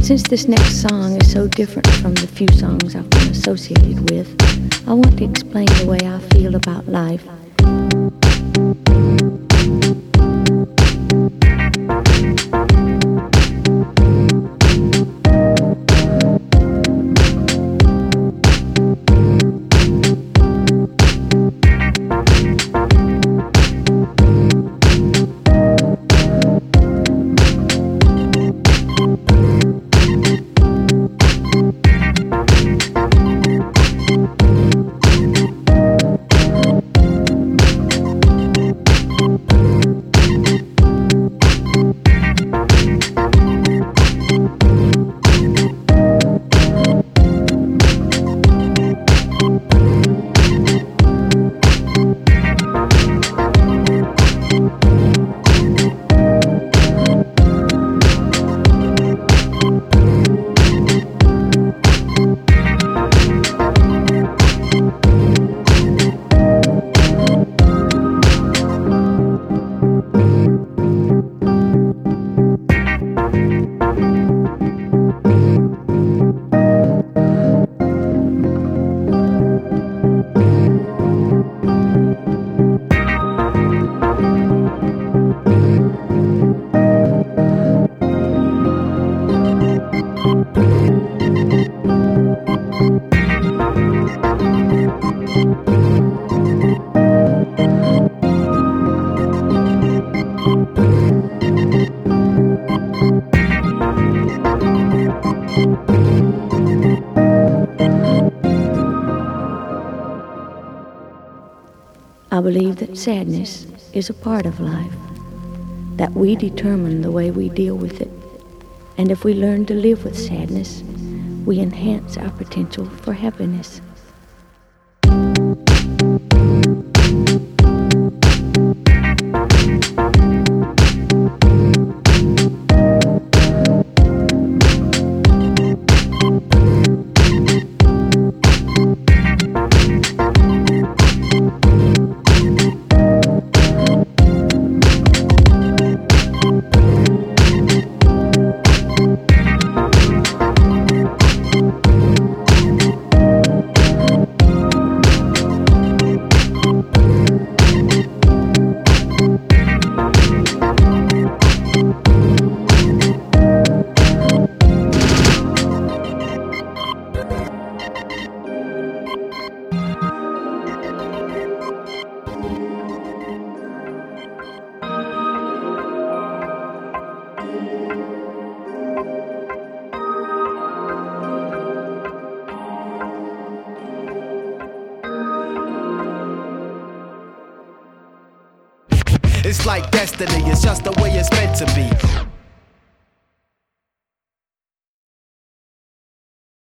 Since this next song is so different from the few songs I've been associated with, I want to explain the way I feel about life. I believe that sadness is a part of life, that we determine the way we deal with it. And if we learn to live with sadness, we enhance our potential for happiness. It's like destiny, it's just the way it's meant to be.